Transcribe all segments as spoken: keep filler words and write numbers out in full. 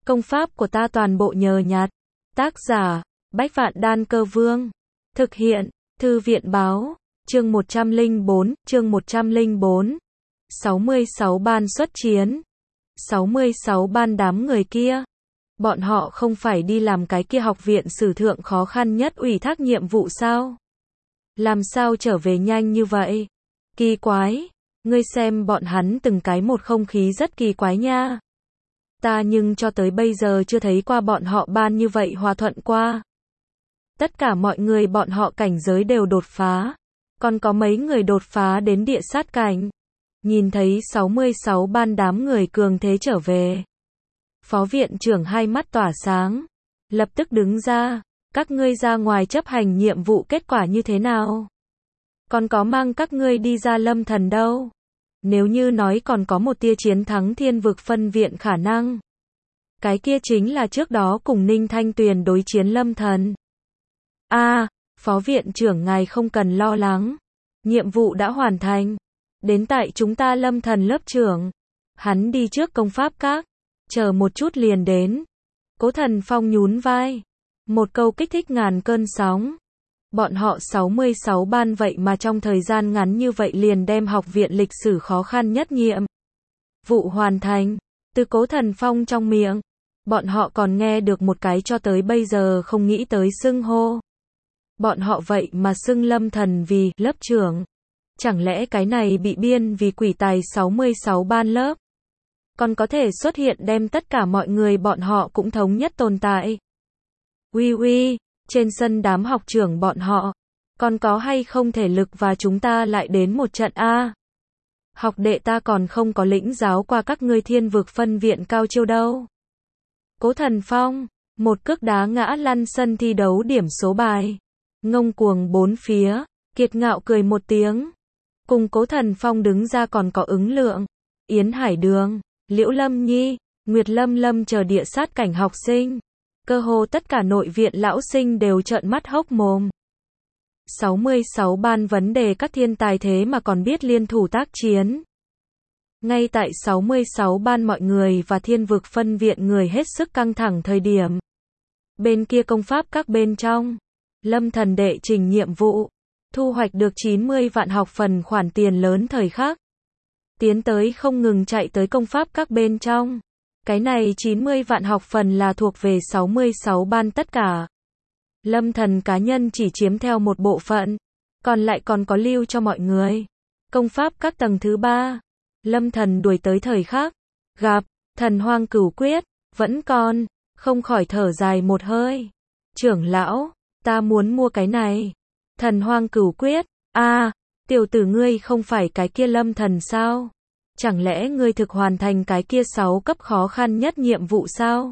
Công pháp của ta toàn bộ nhờ nhặt. Tác giả, Bách Vạn Đan Cơ Vương. Thực hiện, Thư viện Báo. Chương một trăm lẻ bốn, chương một trăm lẻ bốn. sáu mươi sáu ban xuất chiến. sáu mươi sáu ban đám người kia. Bọn họ không phải đi làm cái kia học viện sử thượng khó khăn nhất ủy thác nhiệm vụ sao? Làm sao trở về nhanh như vậy? Kỳ quái. Ngươi xem bọn hắn từng cái một không khí rất kỳ quái nha. Ta nhưng cho tới bây giờ chưa thấy qua bọn họ ban như vậy hòa thuận qua. Tất cả mọi người bọn họ cảnh giới đều đột phá. Còn có mấy người đột phá đến địa sát cảnh. Nhìn thấy sáu mươi sáu ban đám người cường thế trở về. Phó viện trưởng hai mắt tỏa sáng. Lập tức đứng ra. Các ngươi ra ngoài chấp hành nhiệm vụ kết quả như thế nào? Còn có mang các ngươi đi ra Lâm Thần đâu? Nếu như nói còn có một tia chiến thắng thiên vực phân viện khả năng. Cái kia chính là trước đó cùng Ninh Thanh Tuyền đối chiến Lâm Thần. A, à, Phó viện trưởng ngài không cần lo lắng. Nhiệm vụ đã hoàn thành. Đến tại chúng ta Lâm Thần lớp trưởng. Hắn đi trước công pháp các. Chờ một chút liền đến. Cố Thần Phong nhún vai. Một câu kích thích ngàn cơn sóng. Bọn họ sáu mươi sáu ban vậy mà trong thời gian ngắn như vậy liền đem học viện lịch sử khó khăn nhất nhiệm vụ hoàn thành. Từ Cố Thần Phong trong miệng. Bọn họ còn nghe được một cái cho tới bây giờ không nghĩ tới xưng hô. Bọn họ vậy mà xưng Lâm Thần vì lớp trưởng. Chẳng lẽ cái này bị biên vì quỷ tài sáu mươi sáu ban lớp? Còn có thể xuất hiện đem tất cả mọi người bọn họ cũng thống nhất tồn tại. Uy uy, trên sân đám học trưởng bọn họ. Còn có hay không thể lực và chúng ta lại đến một trận A? Học đệ ta còn không có lĩnh giáo qua các ngươi thiên vực phân viện cao chiêu đâu. Cố Thần Phong, một cước đá ngã lăn sân thi đấu điểm số bài. Ngông cuồng bốn phía, kiệt ngạo cười một tiếng. Cùng Cố Thần Phong đứng ra còn có Ứng Lượng, Yến Hải Đường, Liễu Lâm Nhi, Nguyệt Lâm Lâm chờ địa sát cảnh học sinh. Cơ hồ tất cả nội viện lão sinh đều trợn mắt hốc mồm. sáu mươi sáu ban vấn đề các thiên tài thế mà còn biết liên thủ tác chiến. Ngay tại sáu mươi sáu ban mọi người và thiên vực phân viện người hết sức căng thẳng thời điểm. Bên kia công pháp các bên trong. Lâm Thần đệ trình nhiệm vụ. Thu hoạch được chín mươi vạn học phần khoản tiền lớn thời khắc. Tiến tới không ngừng chạy tới công pháp các bên trong. Cái này chín mươi vạn học phần là thuộc về sáu mươi sáu ban tất cả. Lâm Thần cá nhân chỉ chiếm theo một bộ phận. Còn lại còn có lưu cho mọi người. Công pháp các tầng thứ ba. Lâm Thần đuổi tới thời khắc. Gặp, thần hoang cửu quyết. Vẫn còn, không khỏi thở dài một hơi. Trưởng lão, ta muốn mua cái này. Thần hoang cửu quyết. A, à, tiểu tử ngươi không phải cái kia Lâm Thần sao? Chẳng lẽ ngươi thực hoàn thành cái kia sáu cấp khó khăn nhất nhiệm vụ sao?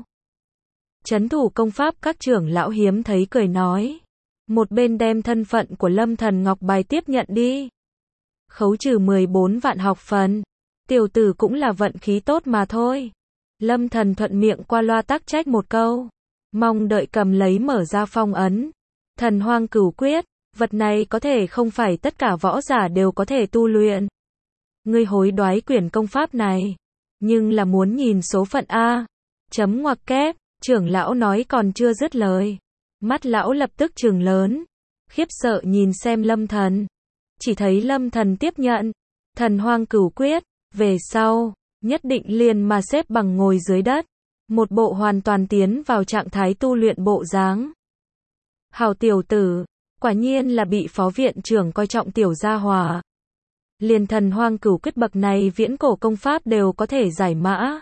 Chấn thủ công pháp các trưởng lão hiếm thấy cười nói. Một bên đem thân phận của Lâm Thần ngọc bài tiếp nhận đi. Khấu trừ mười bốn vạn học phần. Tiểu tử cũng là vận khí tốt mà thôi. Lâm Thần thuận miệng qua loa tắc trách một câu. Mong đợi cầm lấy mở ra phong ấn. Thần hoang cửu quyết. Vật này có thể không phải tất cả võ giả đều có thể tu luyện. Ngươi hối đoái quyển công pháp này. Nhưng là muốn nhìn số phận A. Chấm ngoặc kép. Trưởng lão nói còn chưa dứt lời. Mắt lão lập tức trừng lớn. Khiếp sợ nhìn xem Lâm Thần. Chỉ thấy Lâm Thần tiếp nhận. Thần hoang cửu quyết. Về sau, nhất định liền mà xếp bằng ngồi dưới đất. Một bộ hoàn toàn tiến vào trạng thái tu luyện bộ dáng. Hào tiểu tử. Quả nhiên là bị phó viện trưởng coi trọng tiểu gia hỏa. Liền thần hoang cửu quyết bậc này viễn cổ công pháp đều có thể giải mã.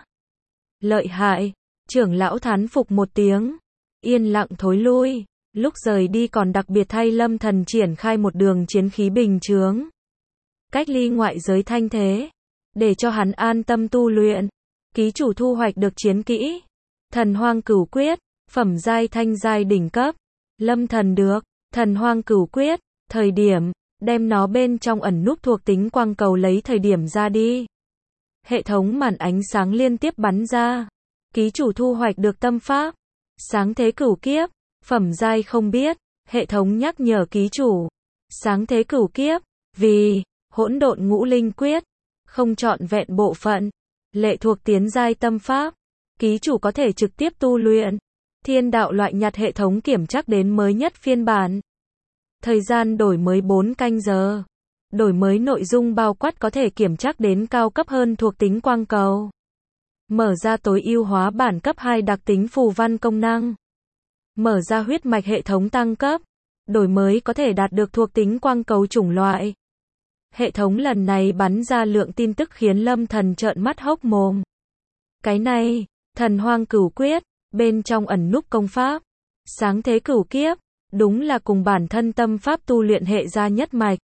Lợi hại. Trưởng lão thán phục một tiếng. Yên lặng thối lui. Lúc rời đi còn đặc biệt thay Lâm Thần triển khai một đường chiến khí bình chướng. Cách ly ngoại giới thanh thế. Để cho hắn an tâm tu luyện. Ký chủ thu hoạch được chiến kỹ. Thần hoang cửu quyết. Phẩm giai thanh giai đỉnh cấp. Lâm Thần được. Thần hoang cửu quyết. Thời điểm. Đem nó bên trong ẩn núp thuộc tính quang cầu lấy thời điểm ra đi. Hệ thống màn ánh sáng liên tiếp bắn ra. Ký chủ thu hoạch được tâm pháp. Sáng thế cửu kiếp. Phẩm giai không biết. Hệ thống nhắc nhở ký chủ. Sáng thế cửu kiếp. Vì. Hỗn độn ngũ linh quyết. Không trọn vẹn bộ phận. Lệ thuộc tiến giai tâm pháp. ký chủ có thể trực tiếp tu luyện. Thiên đạo loại nhặt hệ thống kiểm tra đến mới nhất phiên bản. Thời gian đổi mới bốn canh giờ. Đổi mới nội dung bao quát có thể kiểm tra đến cao cấp hơn thuộc tính quang cầu. Mở ra tối ưu hóa bản cấp hai đặc tính phù văn công năng. Mở ra huyết mạch hệ thống tăng cấp. Đổi mới có thể đạt được thuộc tính quang cầu chủng loại. Hệ thống lần này bắn ra lượng tin tức khiến Lâm Thần trợn mắt hốc mồm. Cái này, Thần Hoang Cửu Quyết, bên trong ẩn núp công pháp. Sáng thế cửu kiếp, đúng là cùng bản thân tâm pháp tu luyện hệ gia nhất mạch.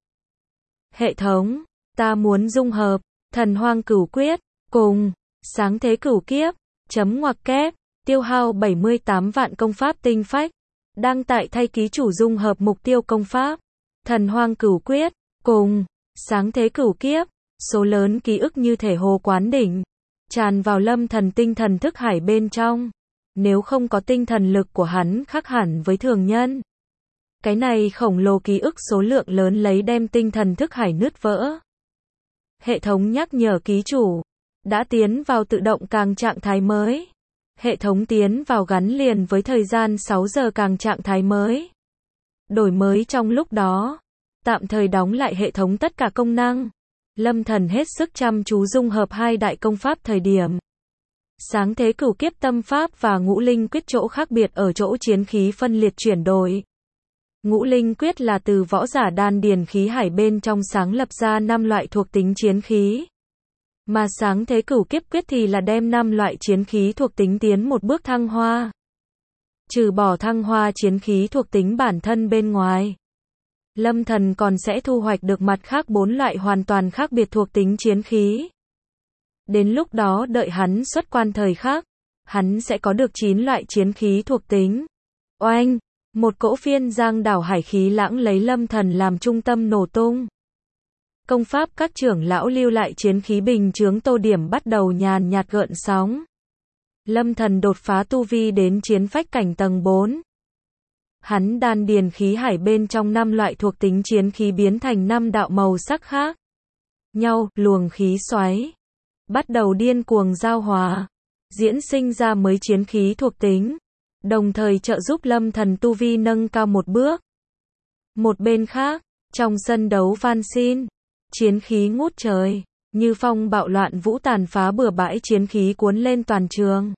Hệ thống, ta muốn dung hợp, Thần Hoang Cửu Quyết, cùng, sáng thế cửu kiếp, chấm ngoặc kép, tiêu hao bảy mươi tám vạn công pháp tinh phách. Đang tại thay ký chủ dung hợp mục tiêu công pháp. Thần Hoang Cửu Quyết, cùng, sáng thế cửu kiếp, số lớn ký ức như thể hồ quán đỉnh. Tràn vào Lâm Thần tinh thần thức hải bên trong. Nếu không có tinh thần lực của hắn khác hẳn với thường nhân. Cái này khổng lồ ký ức số lượng lớn lấy đem tinh thần thức hải nứt vỡ. Hệ thống nhắc nhở ký chủ. Đã tiến vào tự động càng trạng thái mới. Hệ thống tiến vào gắn liền với thời gian sáu giờ càng trạng thái mới. Đổi mới trong lúc đó. Tạm thời đóng lại hệ thống tất cả công năng. Lâm Thần hết sức chăm chú dung hợp hai đại công pháp thời điểm. Sáng thế cửu kiếp tâm pháp và ngũ linh quyết chỗ khác biệt ở chỗ chiến khí phân liệt chuyển đổi. Ngũ linh quyết là từ võ giả đan điền khí hải bên trong sáng lập ra năm loại thuộc tính chiến khí. Mà sáng thế cửu kiếp quyết thì là đem năm loại chiến khí thuộc tính tiến một bước thăng hoa. Trừ bỏ thăng hoa chiến khí thuộc tính bản thân bên ngoài. Lâm Thần còn sẽ thu hoạch được mặt khác bốn loại hoàn toàn khác biệt thuộc tính chiến khí. Đến lúc đó đợi hắn xuất quan thời khắc, hắn sẽ có được chín loại chiến khí thuộc tính. Oanh! Một cỗ phiên giang đảo hải khí lãng lấy Lâm Thần làm trung tâm nổ tung. Công pháp các trưởng lão lưu lại chiến khí bình chướng tô điểm bắt đầu nhàn nhạt gợn sóng. Lâm Thần đột phá tu vi đến chiến phách cảnh tầng bốn. Hắn đan điền khí hải bên trong năm loại thuộc tính chiến khí biến thành năm đạo màu sắc khác nhau, luồng khí xoáy bắt đầu điên cuồng giao hòa, diễn sinh ra mới chiến khí thuộc tính, đồng thời trợ giúp Lâm Thần tu vi nâng cao một bước. Một bên khác, trong sân đấu van xin, chiến khí ngút trời, như phong bạo loạn vũ tàn phá bừa bãi chiến khí cuốn lên toàn trường.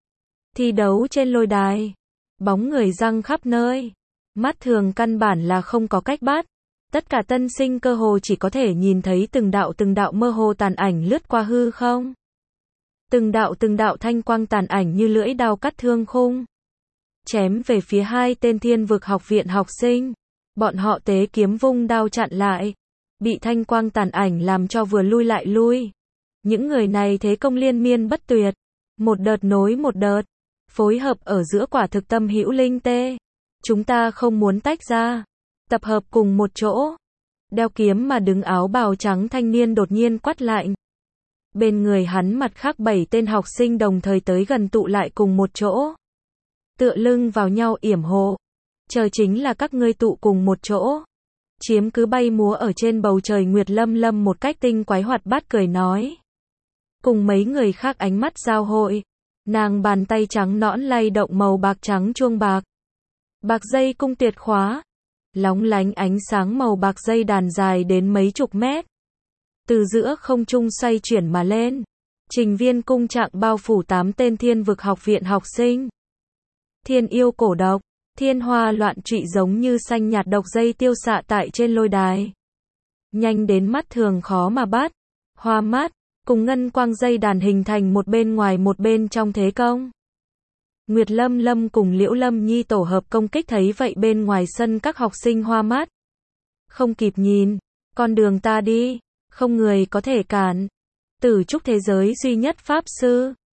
Thi đấu trên lôi đài, bóng người răng khắp nơi, mắt thường căn bản là không có cách bắt. Tất cả tân sinh cơ hồ chỉ có thể nhìn thấy từng đạo từng đạo mơ hồ tàn ảnh lướt qua hư không. Từng đạo từng đạo thanh quang tàn ảnh như lưỡi đao cắt thương khung. Chém về phía hai tên thiên vực học viện học sinh. Bọn họ tế kiếm vung đao chặn lại. Bị thanh quang tàn ảnh làm cho vừa lui lại lui. Những người này thế công liên miên bất tuyệt. Một đợt nối một đợt. Phối hợp ở giữa quả thực tâm hữu linh tê. Chúng ta không muốn tách ra. Tập hợp cùng một chỗ. Đeo kiếm mà đứng áo bào trắng thanh niên đột nhiên quát lạnh. Bên người hắn mặt khác bảy tên học sinh đồng thời tới gần tụ lại cùng một chỗ. Tựa lưng vào nhau yểm hộ. Chờ chính là các ngươi tụ cùng một chỗ. Chiếm cứ bay múa ở trên bầu trời Nguyệt Lâm Lâm một cách tinh quái hoạt bát cười nói. Cùng mấy người khác ánh mắt giao hội. Nàng bàn tay trắng nõn lay động màu bạc trắng chuông bạc. Bạc dây cung tuyệt khóa. Lóng lánh ánh sáng màu bạc dây đàn dài đến mấy chục mét. Từ giữa không trung xoay chuyển mà lên. Trình viên cung trạng bao phủ tám tên thiên vực học viện học sinh. Thiên yêu cổ độc, thiên hoa loạn trụy giống như xanh nhạt độc dây tiêu xạ tại trên lôi đài. Nhanh đến mắt thường khó mà bắt. Hoa mắt, cùng ngân quang dây đàn hình thành một bên ngoài một bên trong thế công. Nguyệt Lâm Lâm cùng Liễu Lâm Nhi tổ hợp công kích thấy vậy bên ngoài sân các học sinh hoa mắt. Không kịp nhìn, con đường ta đi, không người có thể cản. Tử trúc thế giới duy nhất pháp sư,